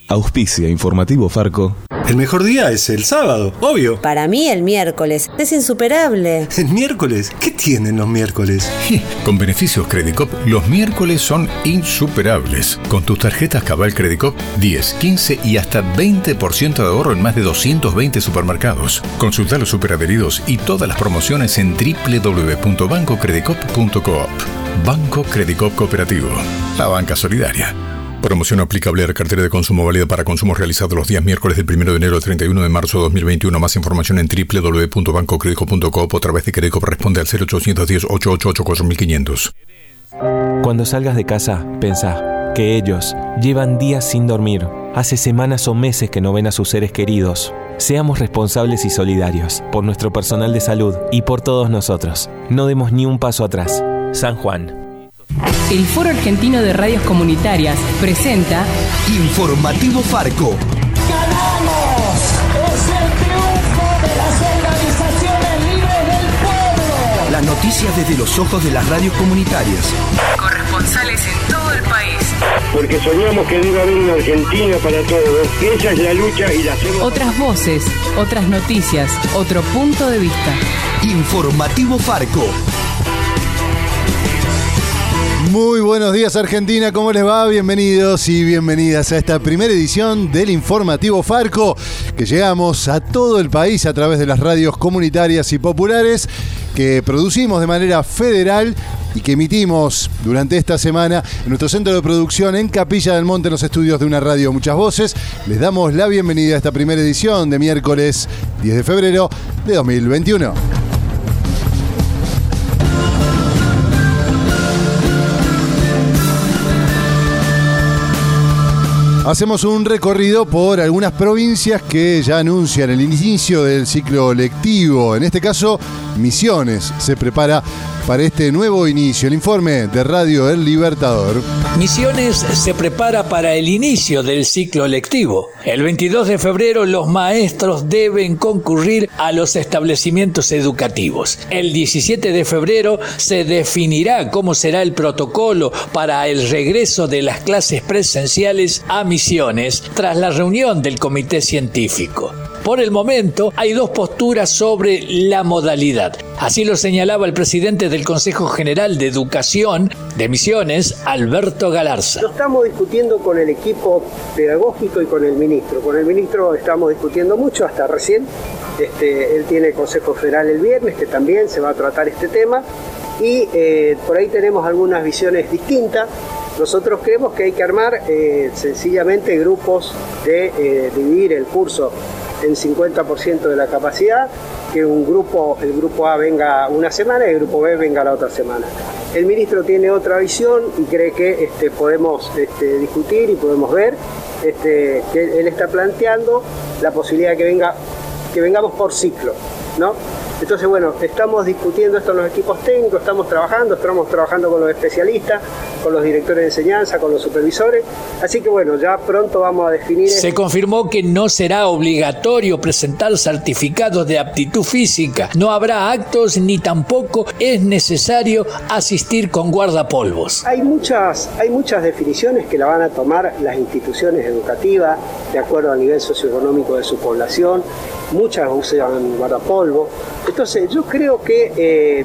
Auspicia Informativo Farco. El mejor día es el sábado, obvio. Para mí el miércoles es insuperable. ¿El miércoles? ¿Qué tienen los miércoles? Con beneficios Credicop, los miércoles son insuperables. Con tus tarjetas Cabal Credicop, 10, 15 y hasta 20% de ahorro en más de 220 supermercados. Consulta los superadheridos y todas las promociones en www.bancocredicop.coop. Banco Credicop Cooperativo. La banca solidaria. Promoción aplicable a la cartera de consumo válida para consumos realizados los días miércoles del 1 de enero al 31 de marzo de 2021. Más información en www.bancocredico.coop o a través de Credicop. Responde al 0810-888-4500. Cuando salgas de casa, pensá que ellos llevan días sin dormir. Hace semanas o meses que no ven a sus seres queridos. Seamos responsables y solidarios por nuestro personal de salud y por todos nosotros. No demos ni un paso atrás. San Juan. El Foro Argentino de Radios Comunitarias presenta Informativo Farco. ¡Ganamos! ¡Es el triunfo de las organizaciones libres del pueblo! Las noticias desde los ojos de las radios comunitarias. Corresponsales en todo el país. Porque soñamos que debe haber una Argentina para todos. Esa es la lucha y la hacemos. Otras voces, otras noticias, otro punto de vista. Informativo Farco. Muy buenos días, Argentina, ¿cómo les va? Bienvenidos y bienvenidas a esta primera edición del Informativo Farco, que llegamos a todo el país a través de las radios comunitarias y populares que producimos de manera federal y que emitimos durante esta semana en nuestro centro de producción en Capilla del Monte, en los estudios de una radio Muchas Voces. Les damos la bienvenida a esta primera edición de miércoles 10 de febrero de 2021. Hacemos un recorrido por algunas provincias que ya anuncian el inicio del ciclo lectivo. En este caso, Misiones se prepara para este nuevo inicio. El informe de Radio El Libertador. Misiones se prepara para el inicio del ciclo lectivo. El 22 de febrero los maestros deben concurrir a los establecimientos educativos. El 17 de febrero se definirá cómo será el protocolo para el regreso de las clases presenciales a Misiones tras la reunión del comité científico. Por el momento, hay dos posturas sobre la modalidad. Así lo señalaba el presidente del Consejo General de Educación de Misiones, Alberto Galarza. Lo estamos discutiendo con el equipo pedagógico y con el ministro. Con el ministro estamos discutiendo mucho, hasta recién. Él tiene Consejo Federal el viernes, que también se va a tratar este tema. Y por ahí tenemos algunas visiones distintas. Nosotros creemos que hay que armar sencillamente grupos de dividir el curso en 50% de la capacidad, que el grupo A venga una semana y el grupo B venga la otra semana. El ministro tiene otra visión y cree que podemos discutir y podemos ver que él está planteando la posibilidad de que vengamos por ciclo, ¿no? Entonces, bueno, estamos discutiendo esto en los equipos técnicos, estamos trabajando con los especialistas, con los directores de enseñanza, con los supervisores. Así que, bueno, ya pronto vamos a definir... Se confirmó que no será obligatorio presentar certificados de aptitud física. No habrá actos ni tampoco es necesario asistir con guardapolvos. Hay muchas definiciones que la van a tomar las instituciones educativas de acuerdo al nivel socioeconómico de su población. Muchas usan guardapolvo. Entonces yo creo que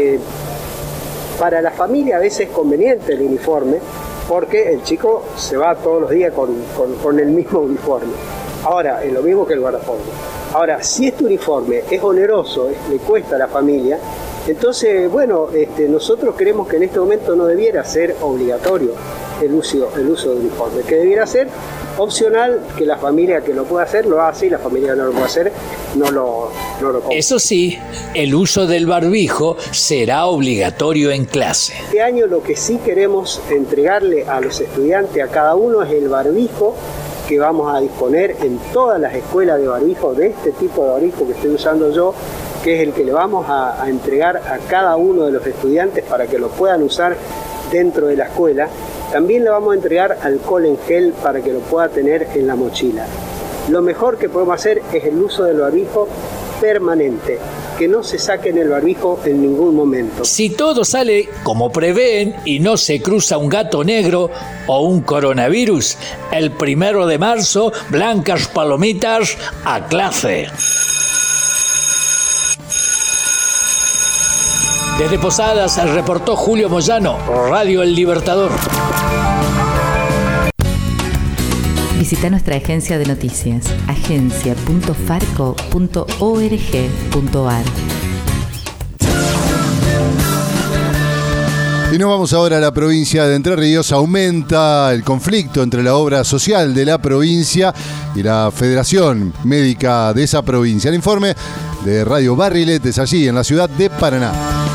para la familia a veces es conveniente el uniforme, porque el chico se va todos los días con el mismo uniforme. Ahora, es lo mismo que el guardapolvo. Ahora, si este uniforme es oneroso, le cuesta a la familia, entonces, bueno, nosotros creemos que en este momento no debiera ser obligatorio el uso del uniforme, que debiera ser opcional, que la familia que lo pueda hacer lo hace y la familia que no lo puede hacer no lo compra. Eso sí, el uso del barbijo será obligatorio en clase. Este año lo que sí queremos entregarle a los estudiantes, a cada uno, es el barbijo que vamos a disponer en todas las escuelas de barbijo, de este tipo de barbijo que estoy usando yo, que es el que le vamos a entregar a cada uno de los estudiantes para que lo puedan usar dentro de la escuela. También le vamos a entregar alcohol en gel para que lo pueda tener en la mochila. Lo mejor que podemos hacer es el uso del barbijo permanente. que no se saquen el barbijo en ningún momento. Si todo sale como prevén y no se cruza un gato negro o un coronavirus, el 1 de marzo, blancas palomitas a clase. Desde Posadas reportó Julio Moyano, Radio El Libertador. Visita nuestra agencia de noticias, agencia.farco.org.ar. Y nos vamos ahora a la provincia de Entre Ríos. Aumenta el conflicto entre la obra social de la provincia y la Federación Médica de esa provincia. El informe de Radio Barriletes, allí en la ciudad de Paraná.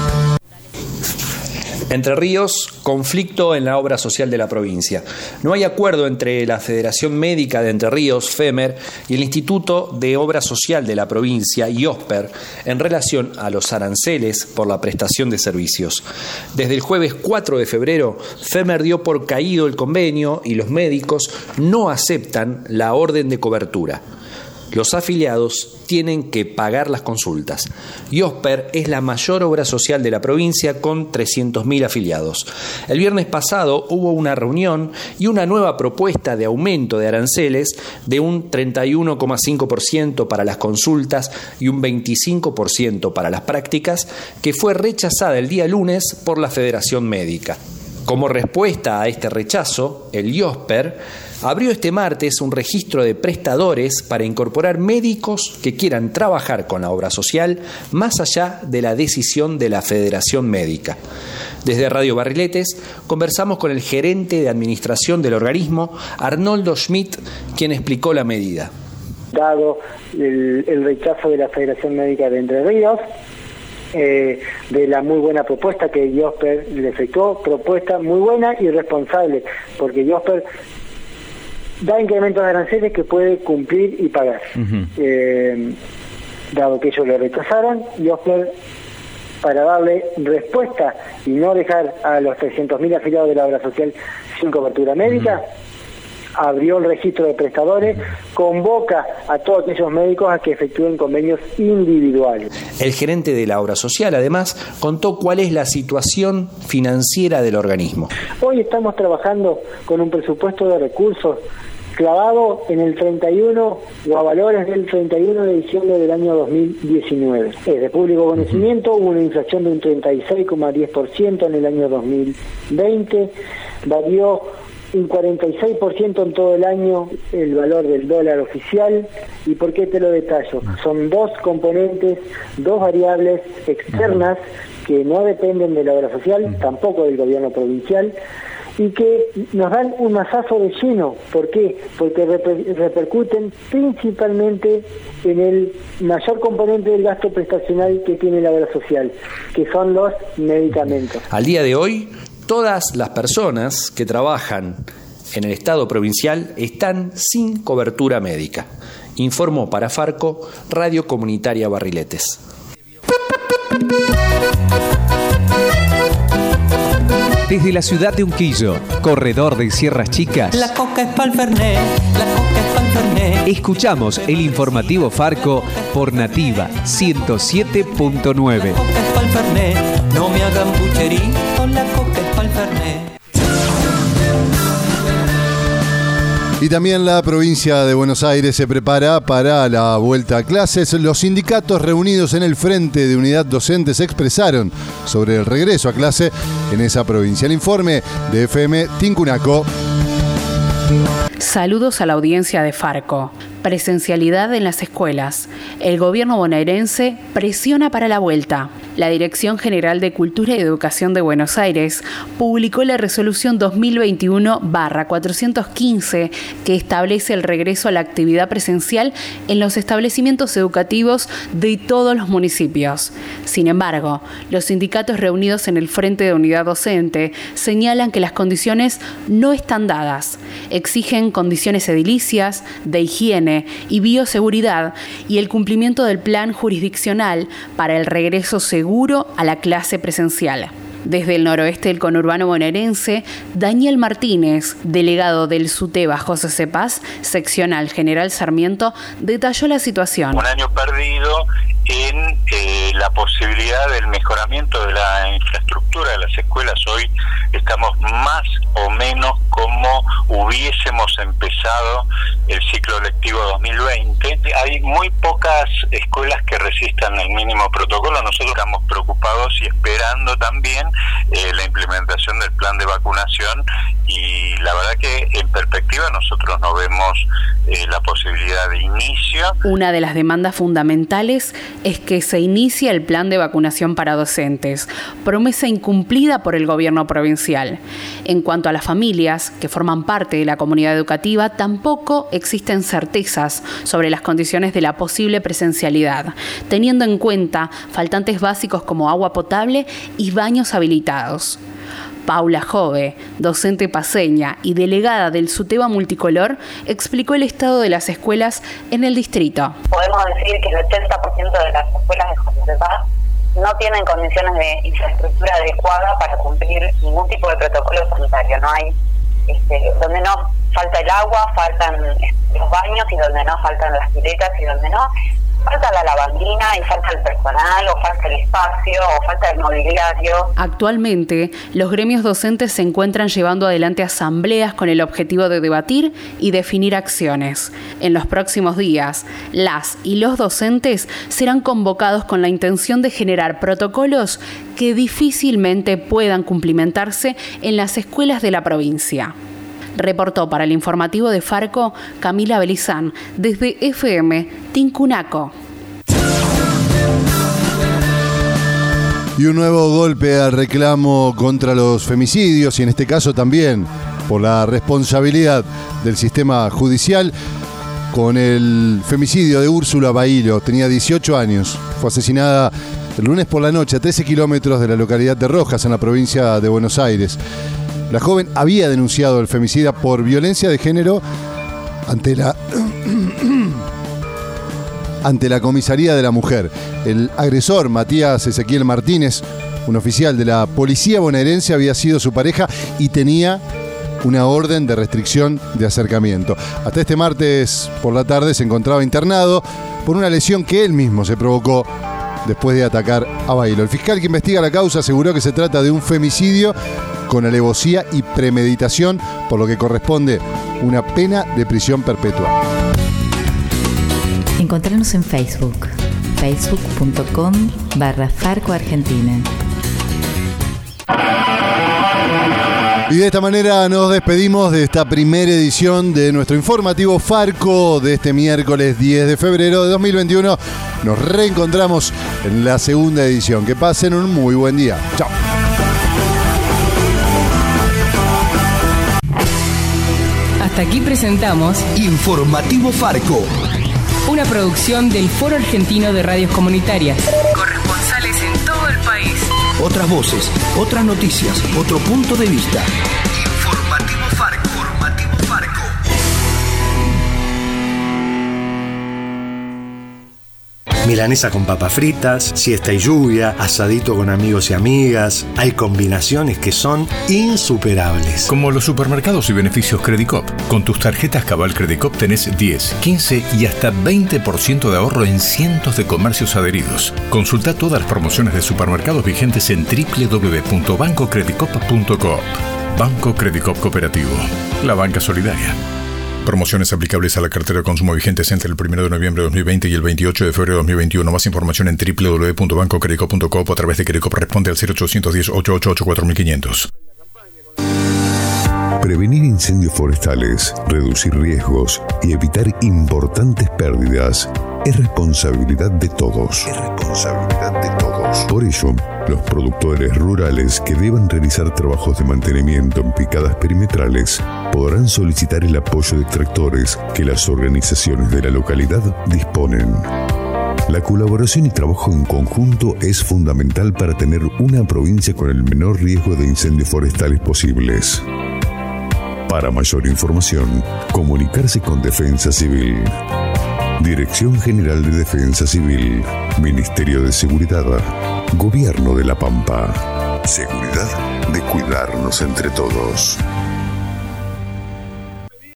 Entre Ríos, conflicto en la obra social de la provincia. No hay acuerdo entre la Federación Médica de Entre Ríos, FEMER, y el Instituto de Obra Social de la provincia, IOSPER, en relación a los aranceles por la prestación de servicios. Desde el jueves 4 de febrero, FEMER dio por caído el convenio y los médicos no aceptan la orden de cobertura. Los afiliados tienen que pagar las consultas. IOSPER es la mayor obra social de la provincia con 300.000 afiliados. El viernes pasado hubo una reunión y una nueva propuesta de aumento de aranceles de un 31,5% para las consultas y un 25% para las prácticas, que fue rechazada el día lunes por la Federación Médica. Como respuesta a este rechazo, el IOSPER abrió este martes un registro de prestadores para incorporar médicos que quieran trabajar con la obra social más allá de la decisión de la Federación Médica. Desde Radio Barriletes conversamos con el gerente de administración del organismo, Arnoldo Schmidt, quien explicó la medida. Dado el rechazo de la Federación Médica de Entre Ríos, de la muy buena propuesta que IOSPER le efectuó, propuesta muy buena y responsable, porque IOSPER da incrementos de aranceles que puede cumplir y pagar. Dado que ellos lo rechazaron, IOSPER, para darle respuesta y no dejar a los 300.000 afiliados de la obra social sin cobertura médica, abrió el registro de prestadores, convoca a todos aquellos médicos a que efectúen convenios individuales. El gerente de la obra social, además, contó cuál es la situación financiera del organismo. Hoy estamos trabajando con un presupuesto de recursos clavado en el 31 o a valores del 31 de diciembre del año 2019. Es de público conocimiento, hubo una inflación de un 36,10% en el año 2020, varió un 46% en todo el año el valor del dólar oficial. ¿Y por qué te lo detallo? Son dos componentes, dos variables externas que no dependen de la obra social, tampoco del gobierno provincial, y que nos dan un mazazo de lleno. ¿Por qué? Porque repercuten principalmente en el mayor componente del gasto prestacional que tiene la obra social, que son los medicamentos. Al día de hoy, todas las personas que trabajan en el Estado provincial están sin cobertura médica. Informó para Farco, Radio Comunitaria Barriletes. Desde la ciudad de Unquillo, corredor de Sierras Chicas, la coca es pa'l Fernet, la coca es pa'l Fernet. Escuchamos el informativo Farco por Nativa 107.9. La coca es pa'l Fernet, no me hagan pucherito, la coca es pa'l Fernet. Y también la provincia de Buenos Aires se prepara para la vuelta a clases. Los sindicatos reunidos en el Frente de Unidad Docente se expresaron sobre el regreso a clase en esa provincia. El informe de FM Tincunaco. Saludos a la audiencia de Farco. Presencialidad en las escuelas. El gobierno bonaerense presiona para la vuelta. La Dirección General de Cultura y Educación de Buenos Aires publicó la resolución 2021/415 que establece el regreso a la actividad presencial en los establecimientos educativos de todos los municipios. Sin embargo, los sindicatos reunidos en el Frente de Unidad Docente señalan que las condiciones no están dadas. Exigen condiciones edilicias, de higiene y bioseguridad y el cumplimiento del plan jurisdiccional para el regreso seguro a la clase presencial. Desde el noroeste del conurbano bonaerense, Daniel Martínez, delegado del SUTEBA José Cepaz, seccional General Sarmiento, detalló la situación. Un año perdido en la posibilidad del mejoramiento de la infraestructura de las escuelas. Hoy estamos más o menos como hubiésemos empezado el ciclo lectivo 2020. Hay muy pocas escuelas que resistan el mínimo protocolo. Nosotros estamos preocupados y esperando también la implementación del plan de vacunación, y la verdad que en perspectiva nosotros no vemos la posibilidad de inicio. Una de las demandas fundamentales es que se inicie el plan de vacunación para docentes, promesa incumplida por el gobierno provincial. En cuanto a las familias que forman parte de la comunidad educativa, tampoco existen certezas sobre las condiciones de la posible presencialidad, teniendo en cuenta faltantes básicos como agua potable y baños habilitados. Paula Jove, docente paceña y delegada del SUTEBA Multicolor, explicó el estado de las escuelas en el distrito. Podemos decir que el 80% de las escuelas de José Paz no tienen condiciones de infraestructura adecuada para cumplir ningún tipo de protocolo sanitario. No hay, donde no falta el agua, faltan los baños, y donde no faltan las piletas, y donde no falta la lavandina, y falta el personal, o falta el espacio, o falta el mobiliario. Actualmente, los gremios docentes se encuentran llevando adelante asambleas con el objetivo de debatir y definir acciones. En los próximos días, las y los docentes serán convocados con la intención de generar protocolos que difícilmente puedan cumplimentarse en las escuelas de la provincia. Reportó para el informativo de Farco Camila Belizán desde FM Tincunaco. Y un nuevo golpe al reclamo contra los femicidios, y en este caso también por la responsabilidad del sistema judicial, con el femicidio de Úrsula Bailo. Tenía 18 años, fue asesinada el lunes por la noche a 13 kilómetros de la localidad de Rojas, en la provincia de Buenos Aires. La joven había denunciado al femicida por violencia de género ante la comisaría de la mujer. El agresor, Matías Ezequiel Martínez, un oficial de la policía bonaerense, había sido su pareja y tenía una orden de restricción de acercamiento. Hasta este martes por la tarde se encontraba internado por una lesión que él mismo se provocó después de atacar a Bailo. El fiscal que investiga la causa aseguró que se trata de un femicidio con alevosía y premeditación, por lo que corresponde una pena de prisión perpetua. Encontrarnos en Facebook, facebook.com/Farco Argentina. Y de esta manera nos despedimos de esta primera edición de nuestro informativo Farco de este miércoles 10 de febrero de 2021. Nos reencontramos en la segunda edición. Que pasen un muy buen día. Chao. Hasta aquí presentamos Informativo Farco, una producción del Foro Argentino de Radios Comunitarias. Corresponsales en todo el país. Otras voces, otras noticias, otro punto de vista. Informativo Farco. Informativo Farco. Milanesa con papas fritas, siesta y lluvia, asadito con amigos y amigas. Hay combinaciones que son insuperables. Como los supermercados y beneficios Credicop. Con tus tarjetas Cabal Credicop tenés 10, 15 y hasta 20% de ahorro en cientos de comercios adheridos. Consulta todas las promociones de supermercados vigentes en www.bancocredicop.coop. Banco Credicop Cooperativo. La banca solidaria. Promociones aplicables a la cartera de consumo vigentes entre el 1 de noviembre de 2020 y el 28 de febrero de 2021. Más información en www.bancocredicop.coop o a través de Credicop. Responde al 0810-888-4500. Prevenir incendios forestales, reducir riesgos y evitar importantes pérdidas es responsabilidad de todos. Por ello, los productores rurales que deban realizar trabajos de mantenimiento en picadas perimetrales podrán solicitar el apoyo de tractores que las organizaciones de la localidad disponen. La colaboración y trabajo en conjunto es fundamental para tener una provincia con el menor riesgo de incendios forestales posibles. Para mayor información, comunicarse con Defensa Civil. Dirección General de Defensa Civil, Ministerio de Seguridad, Gobierno de La Pampa. Seguridad de cuidarnos entre todos.